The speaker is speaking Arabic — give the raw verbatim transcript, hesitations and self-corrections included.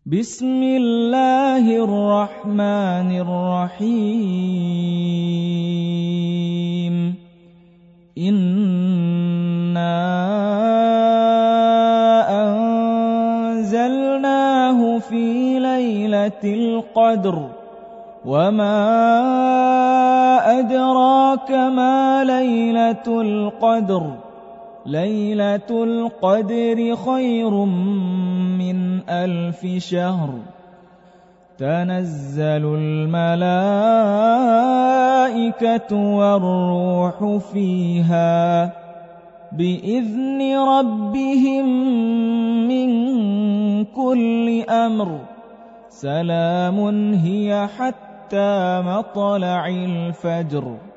بسم الله الرحمن الرحيم إنا أنزلناه في ليلة القدر وما أدراك ما ليلة القدر ليلة القدر خير من ألف شهر تنزل الملائكة والروح فيها بإذن ربهم من كل أمر سلام هي حتى مطلع الفجر.